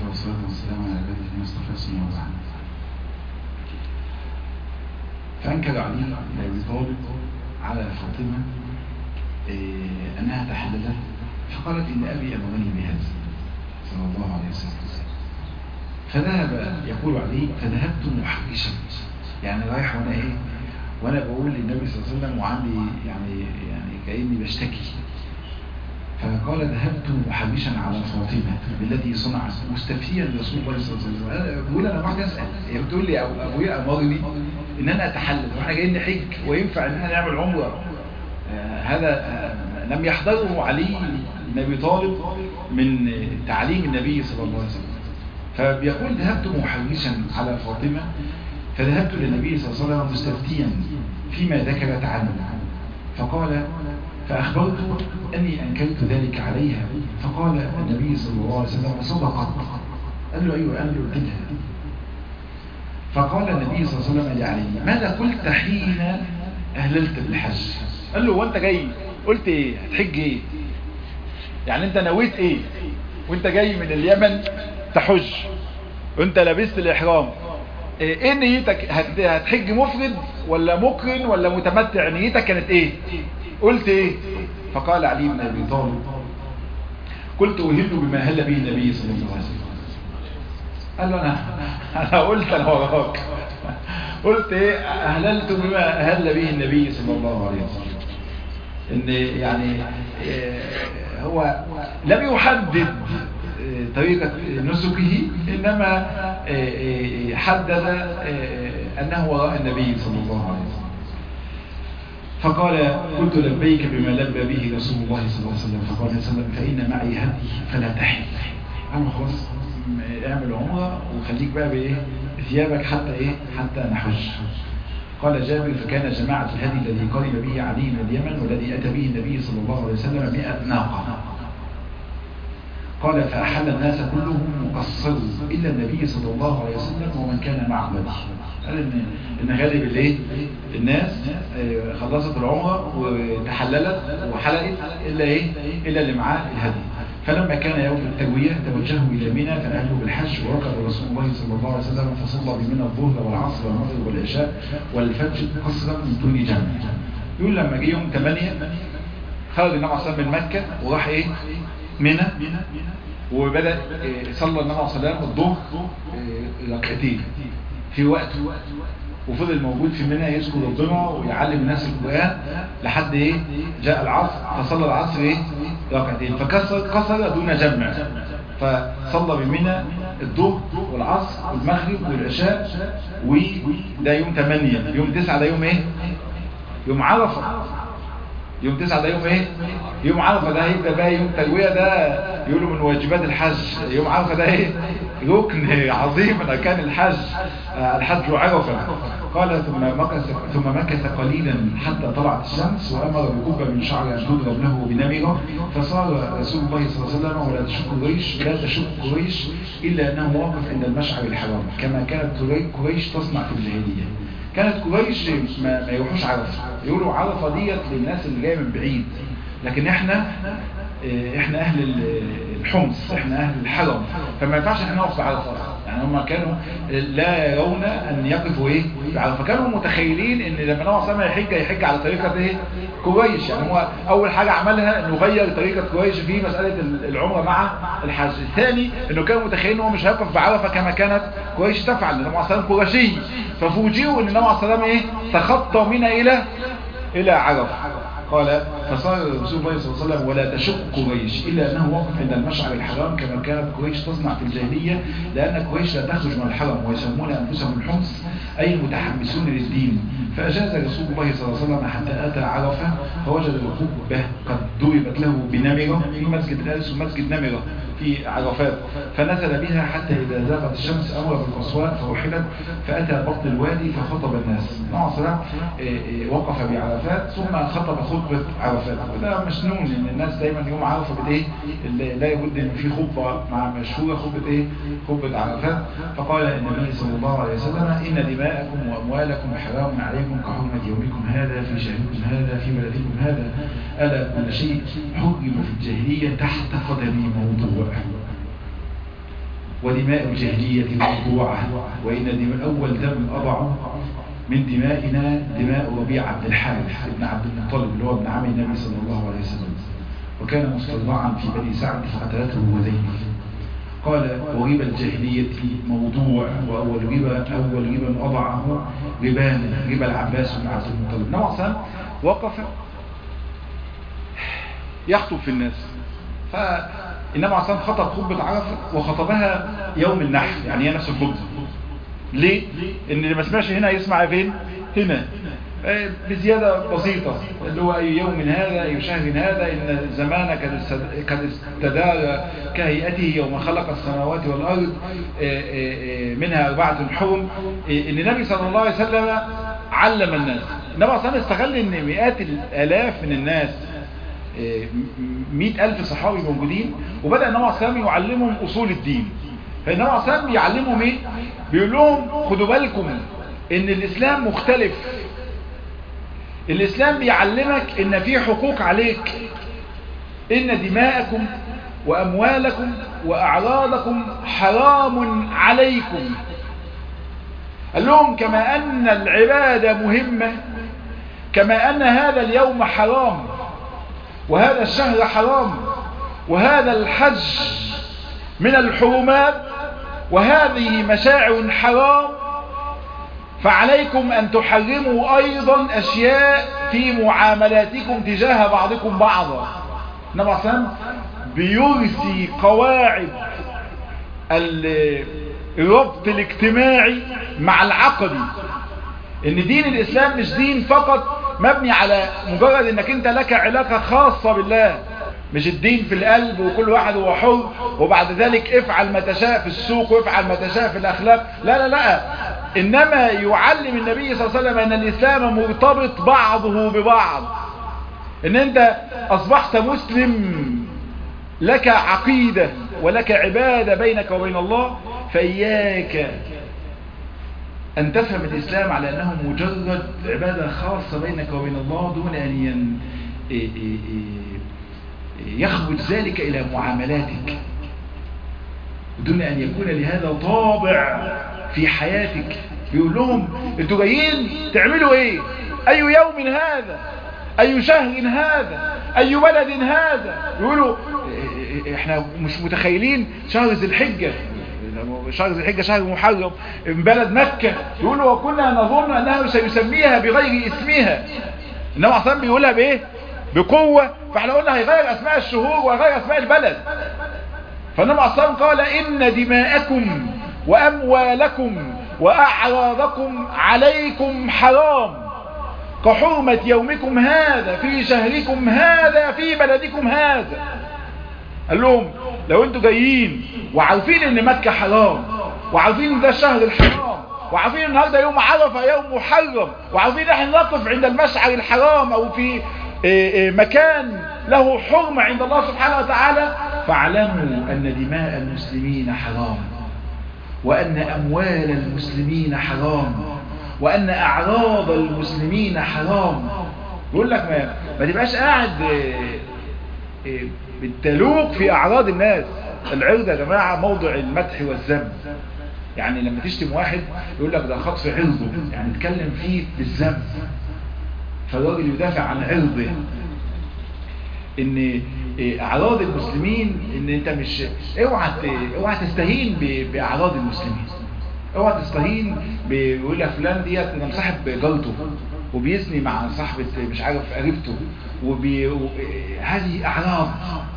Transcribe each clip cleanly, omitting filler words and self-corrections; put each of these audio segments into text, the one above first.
والصلاة والسلام على عباده المصطفى صلى الله عليه وسلم. فأنكر علي بن أبي طالب على فاطمة أنها تحللت، فقالت إن أبي أمرني بهذا صلى الله عليه وسلم. فذهب يقول علي فذهبت محرشا، يعني رايح وأنا بقول للنبي صلى الله عليه وسلم وعندي يعني كأني بشتكي. فقال ذهبت محرشا على فاطمة بالتي صنعت مستفيا لرسول الله صلى الله عليه وسلم. أنا بقول أنا واحد أسأل، هي بتقول لي أبويا أمرني إن أنا أتحلل وإحنا جايين نحج وينفع إن احنا نعمل عمرة. هذا لم يحضره علي بن أبي طالب من تعليم النبي صلى الله عليه وسلم. فبيقول ذهبت محرشا على فاطمة فذهبت للنبي صلى الله عليه وسلم مستفتيا فيما ذكرت عنه، فقال فأخبرت أني أنكرت ذلك عليها، فقال النبي صلى الله عليه وسلم صدقت. قال له أيوة أنا قلت لها. فقال النبي صلى الله عليه وسلم لعلي ماذا قلت حين أهللت بالحج؟ قال له وانت جاي قلت ايه؟ هتحج ايه؟ يعني انت نويت ايه وانت جاي من اليمن تحج وانت لابست الإحرام؟ ايه نيتك؟ هتحج مفرد ولا مقرن ولا متمتع؟ نيتك كانت ايه؟ قلت ايه؟ فقال علي بن ابي طالب قلت اهل بما هل به النبي صلى الله عليه وسلم. قال له انا قلت انا وراك. قلت ايه؟ اهللت بما هل به النبي صلى الله عليه وسلم. ان يعني هو لم يحدد طريقة نسكه، إنما حدد أنه وراء النبي صلى الله عليه وسلم. فقال قلت لبيك بما لبى به رسول الله صلى الله عليه وسلم. فقال صلى الله عليه وسلم فإن معي هدي فلا تحل. قال خلاص اعمل عمرة وخليك بقى بثيابك حتى نحج. قال جابر فكان جماعة الهدي الذي قرب به علي من اليمن والذي أتى به النبي صلى الله عليه وسلم 100 ناقة. قال فأحل الناس كلهم مقصروا إلا النبي صلى الله عليه وسلم ومن كان معه هدي. قال إن غالب الناس خلصت العمرة وتحللت وحلقت إلا اللي معاه الهدي. فلما كان يوم التروية توجهوا إلى منى فأهلوا بالحج، وركب رسول الله صلى الله عليه وسلم فصلى بمنى الظهر والعصر والمغرب والعشاء والفجر قصرا من دون جمع. يقول لما جه يوم 8 خرج النبي صلى الله عليه وسلم من مكة وراح منى، وبدأ صلى النبي صلى الله عليه وسلم الظهر ركعتين في وقت، وفضل موجود في منى يذكر ربنا ويعلم الناس القرآن لحد جاء العصر، فصلى العصر ركعتين فقصر دون جمع. فصلى بمنى الظهر والعصر والمغرب والعشاء، وده يوم 8. يوم 9 ده يوم يوم عرفة. يوم 9 ده يوم يوم عرفة. ده هيبقى بقى يوم تروية، ده يقولوا من واجبات الحج. يوم عرفة ده ركن عظيم من أركان الحج، الحج عرفة. قال ثم مكث قليلا حتى طلعت الشمس وأمر بكبة من شعر أن تضرب له بنمرة. فصار رسول الله صلى الله عليه وسلم لا تشك قريش إلا أنه واقف عند المشعر الحرام كما كانت قريش تصنع في الجاهلية. كانت قريش ما يروحوش عرفة، يقولوا عرفة ديت للناس اللي جايه من بعيد، لكن احنا اهل الحمص، احنا اهل الحرم، فما ينفعش احنا نقف بعرفة. يعني هم كانوا لا يرون ان يقفوا بعرفة. كانوا متخيلين ان لما نوع سما يحج على طريقة قريش. يعني هو اول حاجة عملها انه غير طريقة قريش في مسألة العمرة مع الحج. الثاني انه كانوا متخيلين انه مش هيقف بعرفة كما كانت قريش تفعل، لأنه نوع سلام قرشي. ففوجئوا ان نوع سلام تخطى منى الى عرفة. قال فصار رسول الله صلى الله عليه وسلم ولا تشق قريش إلا أنه وقف عند المشعر الحرام كما كانت قريش تصنع في الجاهلية، لأن قريش لا تخرج من الحرم ويسمون أنفسهم الحمص أي المتحمسون للدين. فأجاز رسول الله صلى الله عليه وسلم حتى أتى عرفة فوجد القبة قد ضربت له بنمرة في مسجد الأنس ومسجد نمرة في عرفات، فنزل بها حتى إذا زاغت الشمس أمر بالقصواء فوحدت فأتى بطن الوادي فخطب الناس. نوع صلاة وقف بعرفات ثم خطب خطبة عرفات. وده مسنون لأن الناس دايما يوم عرفة لا يبد أن في خطبة مع مشهورة خطبة عرفات. فقال النبي صلى الله عليه وسلم إن دماءكم وأموالكم حرام عليكم كحرمة يومكم هذا في شهركم هذا في بلدكم هذا. ألا كل شيء حرم في الجاهلية تحت قدمي موضوع. ودماء الجاهلية موضوعة، وإن أول دم أضع من دمائنا دماء ربيعة بن الحارث بن عبد المطلب اللي هو ابن عم النبي صلى الله عليه وسلم، وكان مستضعا في بني سعد فقتلته هذيل. قال وربا الجاهلية موضوع، وأول ربا أضعه ربا العباس بن عبد المطلب. نوع سام وقف يخطب في الناس، فإنما عصام خطب خطبة عرفة وخطبها يوم النحر، يعني هي نفس الخطبة. ليه؟ إن اللي ما سمعش هنا يسمع فين؟ هنا بزيادة بسيطة، اللي هو أي يوم هذا أي شهر هذا إن الزمان قد استدار كهيئته يوم خلق السماوات والأرض منها 4 حرم. إن النبي صلى الله عليه وسلم علم الناس. النبي صلى الله عليه وسلم استغل إن مئات الآلاف من الناس 100,000 صحابي موجودين، وبدأ النبي صلى الله عليه وسلم يعلمهم أصول الدين. فالنبي صلى الله عليه وسلم يعلمهم إيه؟ بيقول لهم خدوا بالكم إن الإسلام مختلف. الإسلام بيعلمك إن في حقوق عليك، إن دماءكم وأموالكم وأعراضكم حرام عليكم. قال لهم كما أن العبادة مهمة، كما أن هذا اليوم حرام، وهذا الشهر حرام، وهذا الحج من الحرمات، وهذه مشاعر حرام، فعليكم أن تحرموا أيضا أشياء في معاملاتكم تجاه بعضكم بعضا. النبي صلى الله عليه وسلم بيرسي قواعد الربط الاجتماعي مع العقدي. ان دين الإسلام مش دين فقط مبني على مجرد انك انت لك علاقة خاصة بالله، مش الدين في القلب وكل واحد هو حر وبعد ذلك افعل ما تشاء في السوق وافعل ما تشاء في الأخلاق. لا لا لا، إنما يعلم النبي صلى الله عليه وسلم أن الإسلام مرتبط بعضه ببعض. إن أنت أصبحت مسلم لك عقيدة ولك عبادة بينك وبين الله، فإياك أن تفهم الإسلام على أنه مجرد عبادة خاصة بينك وبين الله دون أن يخرج ذلك إلى معاملاتك، دون أن يكون لهذا طابع في حياتك. بيقول لهم انتوا جايين تعملوا ايه؟ اي يوم هذا؟ اي شهر هذا؟ اي بلد هذا؟ يقولوا احنا مش متخيلين شهر ذي الحجة، شهر ذي الحجة شهر محرم من بلد مكة. يقولوا وكنا نظن انه سيسميها بغير اسمها. انما عصام بيقولها بايه؟ بقوة. فاحنا قلنا هيغير اسماء الشهور وهيغير اسماء البلد. فالنبي عصام قال إن دماءكم وأموالكم وأعراضكم عليكم حرام كحرمة يومكم هذا في شهركم هذا في بلدكم هذا. قال لهم لو انتوا جايين وعارفين ان مكة حرام، وعارفين ان ده الشهر الحرام، وعارفين ان النهارده يوم عرفة يوم محرم، وعارفين احنا نقف عند المشعر الحرام او في مكان له حرمة عند الله سبحانه وتعالى، فاعلموا أن دماء المسلمين حرام، وأن أموال المسلمين حرام، وأن أعراض المسلمين حرام. يقول لك ما تبقاش قاعد بالتلوق في أعراض الناس. العرض يا جماعة موضع المدح والذم. يعني لما تشتم واحد يقول لك ده خطف عرضه، يعني تكلم فيه بالذم، فالراجل يدافع عن عرضه. ان اعراض المسلمين ان انت مش اوعى تستهين باعراض المسلمين، اوعى تستهين بيقول لك فلان ديت انا مصاحب جارته وبيزني مع صاحبه مش عارف قريبته هذه اعراض.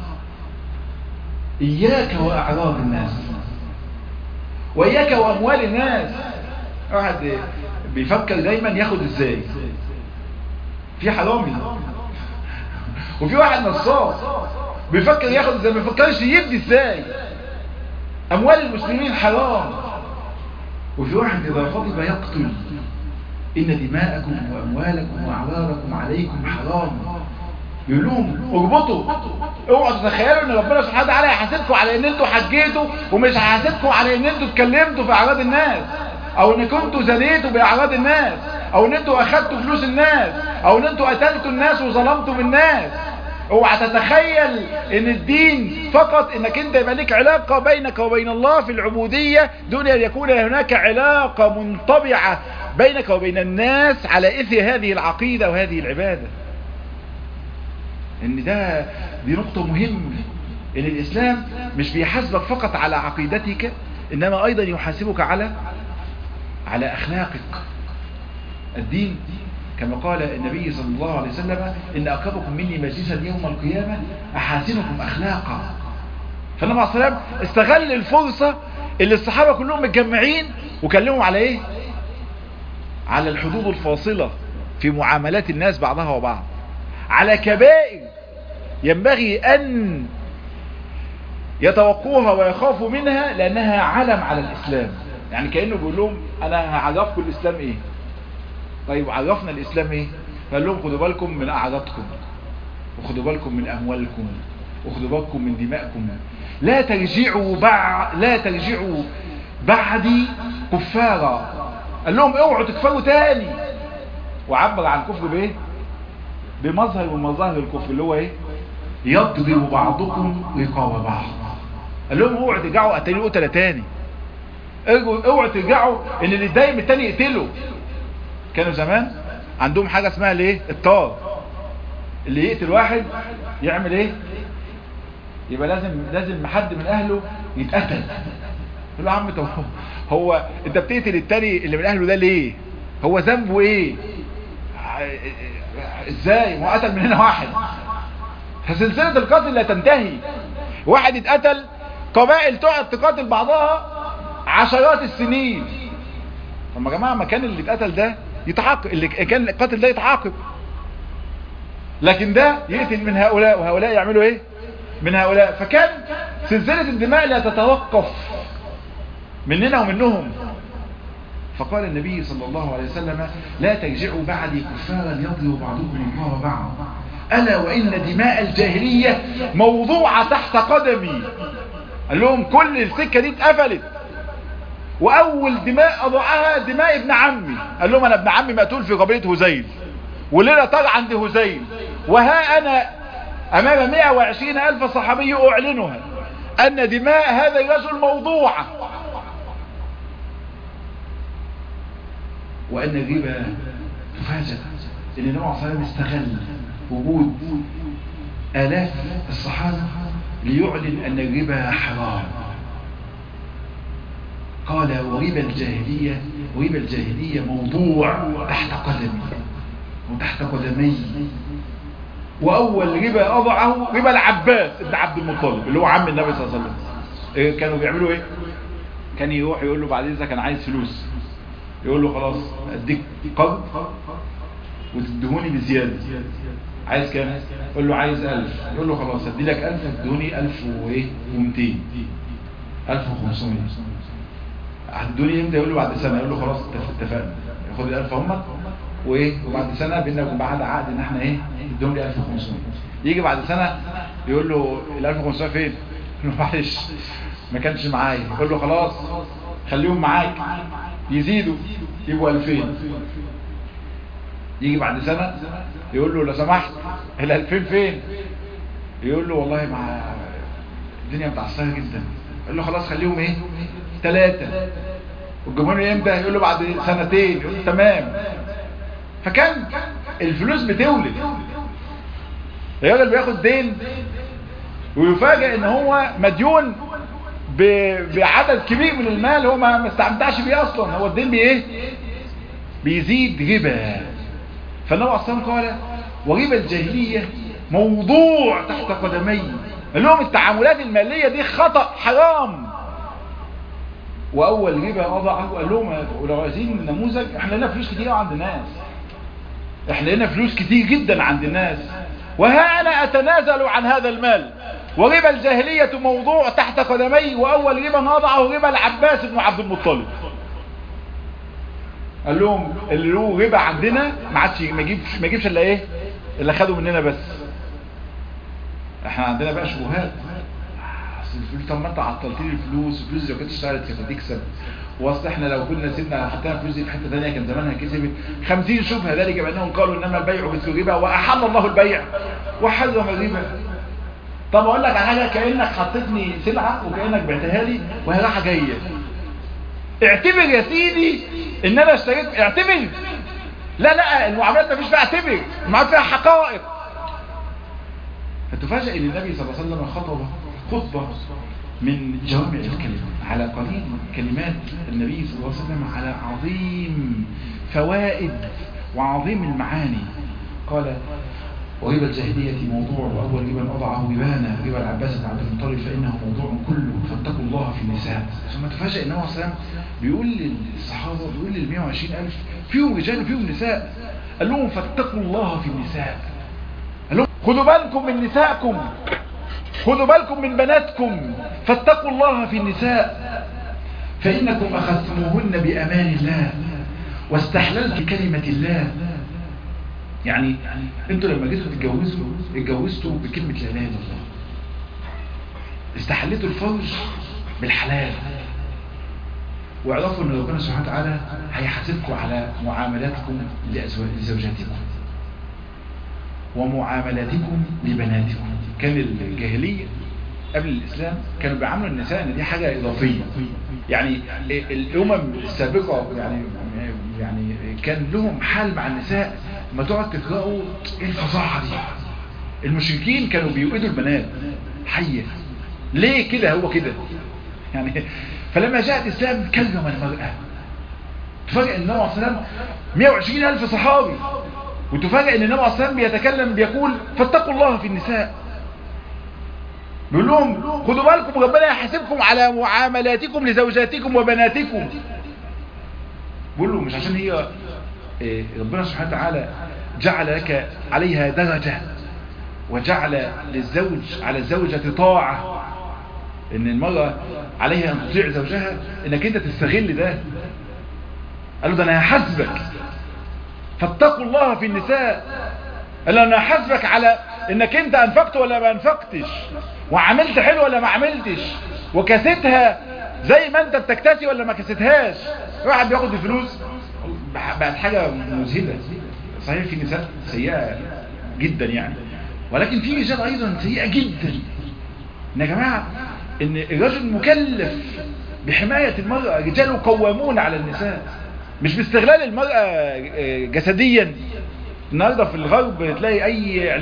اياك واعراض الناس، واياك واموال الناس. واحد بيفكر دايما ياخد ازاي، في حرامي وفي واحد نصاب بيفكر ياخد ازاي، ما بيفكرش يدي ازاي. اموال المسلمين حرام. وفي واحد اذا غضب يقتل. ان دماءكم واموالكم واعراضكم عليكم حرام. يقول لهم اربطوا، اوعوا تتخيلوا ان ربنا سبحانه وتعالى هيحاسبكم على ان انتوا حجيتوا، ومش هيحاسبكم على ان انتوا اتكلمتوا في اعراض الناس، او ان كنتوا زنيتوا باعراض الناس، او ان انتوا اخدتوا فلوس الناس، او ان انتوا قتلتوا الناس وظلمتوا بالناس. اوعى تتخيل ان الدين فقط انك انت يبقى لك علاقة بينك وبين الله في العبودية دون ان يكون هناك علاقة منطبعة بينك وبين الناس على اثر هذه العقيدة وهذه العبادة. ان دي نقطة مهمة، ان الاسلام مش بيحاسبك فقط على عقيدتك، انما ايضا يحاسبك على اخلاقك. الدين كما قال النبي صلى الله عليه وسلم ان اقربكم مني مجلسا يوم القيامة احاسنكم اخلاقا. فالنبي عليه الصلاة والسلام استغل الفرصة اللي الصحابة كلهم متجمعين وكلموا على ايه؟ على الحدود الفاصلة في معاملات الناس بعضها وبعض، على كبائر ينبغي ان يتوقوها ويخافوا منها لانها علم على الاسلام. يعني كأنه بيقول لهم انا هعرفكم الاسلام ايه. طيب عرفنا الاسلام ايه؟ قال لهم خدوا بالكم من اعراضكم، وخدوا بالكم من اموالكم، وخدوا بالكم من دمائكم، لا ترجعوا بعدي كفارا. قال لهم اوعوا تكفروا تاني، وعبر عن الكفر بايه؟ بمظهر من مظاهر الكفر اللي هو ايه؟ يضرب بعضكم رقاب بعض. قال لهم اوعوا ترجعوا قتلوا قتله تاني، اوعوا ترجعوا ان اللي يتضايق من التاني يقتله. كانوا زمان عندهم حاجه اسمها الايه؟ الطار. اللي يقتل واحد يعمل ايه؟ يبقى لازم حد من اهله يتقتل. يقول له يا عم هو انت بتقتل التاني اللي من اهله ده ليه؟ هو ذنبه ايه؟ ازاي؟ ما قتل من هنا واحد. فسلسله القتل لا تنتهي. واحد يتقتل، قبائل تقعد تقاتل بعضها عشرات السنين. طب يا جماعه ما كان اللي اتقتل ده يتعاقب، اللي كان القاتل ده يتعاقب، لكن ده يقتل من هؤلاء وهؤلاء يعملوا ايه؟ من هؤلاء. فكان سلسلة الدماء لا تتوقف مننا ومنهم. فقال النبي صلى الله عليه وسلم لا ترجعوا بعدي كفارا يضرب بعضكم رقاب بعض، ألا وإن دماء الجاهلية موضوعة تحت قدمي. قال لهم كل السكة دي اتقفلت، وأول دماء أضعها دماء ابن عمي. قال لهم أنا ابن عمي مقتول في قبيلة هزيل، وليلة طار عند هزيل، وها أنا أمام 120,000 صحابي أعلنها أن دماء هذا الرجل موضوعة، وأن الربا تفاجأ. إن النبي عليه الصلاة والسلام استغل وجود آلاف الصحابة ليعلن أن الربا حرام. قال وربا الجاهلية موضوع تحت قدمي وتحت قدمي. وأول ربا أضعه ربا العباس ابن عبد المطلب اللي هو عم النبي صلى الله عليه وسلم. كانوا بيعملوا ايه؟ كان يروح يقول له بعد إذا أنا عايز فلوس، يقول له خلاص أديك قرض وتدهوني بزيادة. عايز كام؟ يقول له عايز 1000. يقول له خلاص أدي لك 1000 تدهوني 1200 1500. هتدوني امتى؟ يقول له بعد سنة. يقول له خلاص اتفقنا، ياخد ال 1000 هم وبعد سنة بيننا وبين بعض عقد ان احنا ادهم لي 1500. يجي بعد سنة يقول له ال 1500 فين؟ يقول له معلش ما كانش معايا. يقول له خلاص خليهم معاك، يزيدوا يبقوا 2000. يجي بعد سنة يقول له لو سمحت ال 2000 فين؟ يقول له والله مع الدنيا متعصبة جدا. يقول له خلاص خليهم 3. والجمهور امتى؟ يقول له بعد سنتين. يقول له تمام. فكان الفلوس بتولد. الراجل بياخد دين ويفاجئ ان هو مديون بعدد كبير من المال هو ما استمتعش بيه اصلا. هو الدين بيزيد ربا. فالنبي اصلا قال وربا الجاهلية موضوع تحت قدمي. قال لهم التعاملات المالية دي خطأ حرام. واول ربا اضعه قال لهم ولو عايزين نموذج، احنا لنا فلوس كتير عند الناس، احنا لنا فلوس كتير جدا عند الناس، وها انا اتنازل عن هذا المال. وربا الجاهلية موضوع تحت قدمي، واول ربا اضعه ربا العباس بن عبد المطلب. قال لهم اللي له ربا عندنا ما يجيبش الا اللي خدوا مننا بس. احنا عندنا بقى شبهات. الفلوس، طب ما انت عطلت لي الفلوس لو كنت اشتغلت كانت هتكسب، واصل احنا لو كنا سيبنا حطينا الفلوس دي في حته ثانيه كان زمانها كسبت. 50 شبهه ذلك بانهم قالوا انما البيع مثل الربا واحل الله البيع وحرم الربا. طب اقول لك على حاجه، كانك حطيتني سلعه وكانك بعتها لي وهي رايحه جايه، اعتبر يا سيدي ان انا اشتريت، اعتبر. لا المعاملات ما فيش فيها اعتبر، المعاملات فيها حقائق. فتفاجئ ان النبي صلى الله عليه وسلم خطبه خطبه من جوامع الكلمة على قليل كلمات النبي صلى الله عليه وسلم على عظيم فوائد وعظيم المعاني. قال: وربا الجاهلية موضوع، وأول ربا أضعه ربانا ربا العباس بن عبد المطلب فإنه موضوع كله فاتقوا الله في النساء. ثم تفاجئ النبي صلى الله عليه وسلم بيقول للصحابة، بيقول لل 120,000 فيهم رجال وفيهم نساء، قال لهم فاتقوا الله في النساء. قال لهم خذوا بالكم من نسائكم، خذوا بالكم من بناتكم، فاتقوا الله في النساء فإنكم أخذتموهن بأمان الله واستحللت كلمة الله. يعني انتوا لما جيتوا تتجوزوا اتجوزتوا بكلمة لا اله الا الله، استحلتوا الفرج بالحلال، واعرفوا ان ربنا سبحانه وتعالى هيحاسبكم على معاملاتكم لزوجاتكم ومعاملاتكم لبناتكم. كان الجاهلية قبل الإسلام كانوا بيعاملوا النساء ان دي حاجة إضافية. يعني الأمم السابقة يعني كان لهم حال مع النساء، ما تقعد تقرأوا ايه الفظاعة دي. المشركين كانوا بيوئدوا البنات حية، ليه كده؟ هو كده يعني. فلما جاء الإسلام كلم المرأة. تفاجئ النبي عليه الصلاة والسلام 120,000 صحابي، وتفاجئ ان النبي عليه الصلاة والسلام بيتكلم بيقول فاتقوا الله في النساء. بيقول لهم خدوا بالكم ربنا يحاسبكم على معاملاتكم لزوجاتكم وبناتكم. بيقول له مش عشان هي ربنا سبحانه وتعالى جعل لك عليها درجة وجعل للزوج على الزوجة طاعة، ان المرأة عليها ان تطيع زوجها، انك انت تستغل ده. قال له ده انا هحاسبك، فاتقوا الله في النساء. قال له انا هحاسبك على انك انت انفقت ولا ما انفقتش، وعملت حلو ولا ما عملتش، وكستها زي ما انت بتكتسي ولا ما كستهاش. واحد بياخد الفلوس بقت حاجة مذهلة. صحيح في نساء سيئة جدا يعني، ولكن في رجال ايضا سيئة جدا. ان يا جماعة ان الرجل مكلف بحماية المرأة، رجاله قوامون على النساء، مش باستغلال المرأة جسديا. النهارده في الغرب تلاقي اي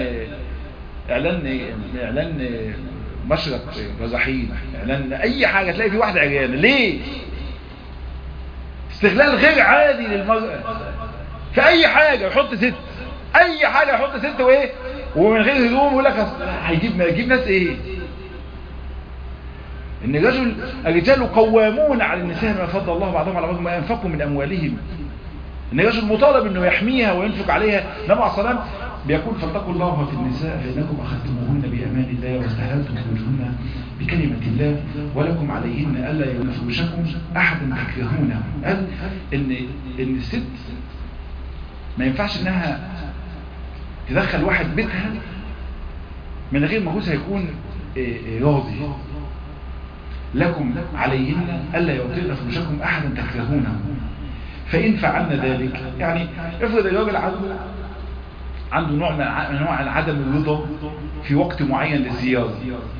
اعلان مشرق رزاحين، اعلان اي حاجة تلاقي في واحدة عريانة. ليه؟ استغلال غير عادي للمرأة في اي حاجة. يحط ست، اي حاجة يحط ست وايه، ومن غير هدوم، يقول لك هيجيب ناس ايه. ان الرجال قوامون على النساء ما فضل الله بعضهم على بعض ما ينفقوا من اموالهم. ان الرجل مطالب انه يحميها وينفق عليها. النبي عليه الصلاه والسلام بيقول فاتقوا الله في النساء فانكم اخذتموهن بامان الله واستحللتم فروجهن بكلمه الله ولكم عليهن الا يفرشكم احدا تكرهونه. قال ان الست ما ينفعش انها تدخل واحد بيتها من غير ما جوزها يكون راضي. لكم عليهن الا يعطين فروجكم احدا تكرهونه فان فعلنا ذلك. يعني افرض الراجل عنده نوع من انواع عدم الرضا في وقت معين للزيارة،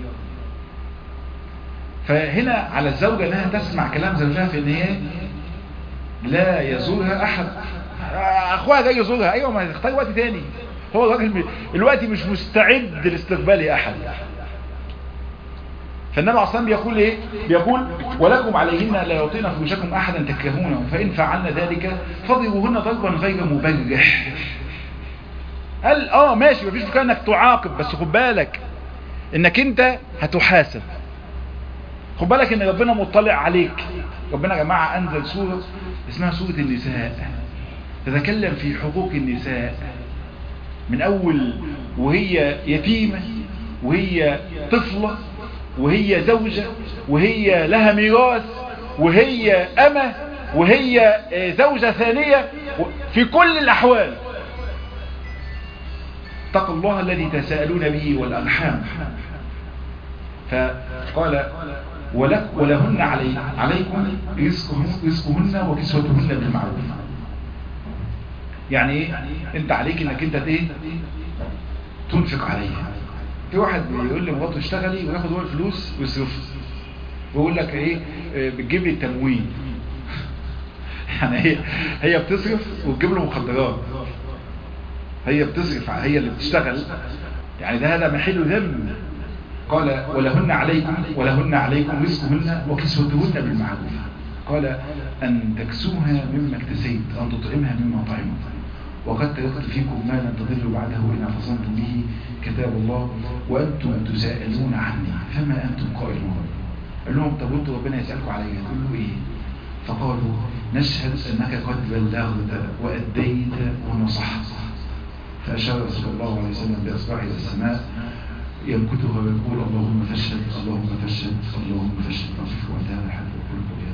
فهنا على الزوجة انها تسمع كلام زوجها في ان هي لا يزورها احد. اخوها جاي يزورها، ايوه ما تختار وقت تاني. هو الراجل الوقت مش مستعد لاستقبال احد. فالنبي عليه الصلاة والسلام بيقول ايه؟ بيقول ولكم عليهن لا يعطين فروجكم احدا تكرهونه فان فعلنا ذلك فضربوهن ضربا غير مبرح. قال ماشي مفيش مكان انك تعاقب، بس خد بالك انك انت هتحاسب. خد بالك ان ربنا مطلع عليك. ربنا يا جماعه انزل سوره اسمها سوره النساء، تتكلم في حقوق النساء من اول وهي يتيمه وهي طفله وهي زوجة وهي لها ميراث وهي أمة وهي زوجة ثانية، في كل الأحوال. اتقوا الله الذي تساءلون به والأرحام فقال ولهن عليكم رزقهن وكسوتهن بالمعروف. يعني ايه؟ انت عليك انك انت تنفق عليها. في واحد بيقول لي مراته اشتغلي وياخد هو الفلوس ويصرفها ويقول لك ايه بتجيب لي التموين. يعني هي بتصرف وتجيب له مخدرات، هي بتصرف، هي اللي بتشتغل، يعني هذا محل ذم. قال ولهن عليكم رزقهن وكسوتهن بالمعروف. قال أن تكسوها مما اكتسيت، أن تطعمها مما طعمت، وقد تركت فيكم ما لن تضلوا بعده إن اعتصمتم به كتاب الله وأنتم تساءلون عني فما أنتم قائلون. قال لهم طب وانتم ربنا يسألكم عليا تقولوا إيه؟ فقالوا نشهد أنك قد بلغت وأديت ونصحت. فأشار رسول الله عليه وسلم بإصبعه إلى السماء يمكتها ويقول اللهم فاشهد اللهم فاشهد اللهم فاشهد. نصف وانتهى الحديث.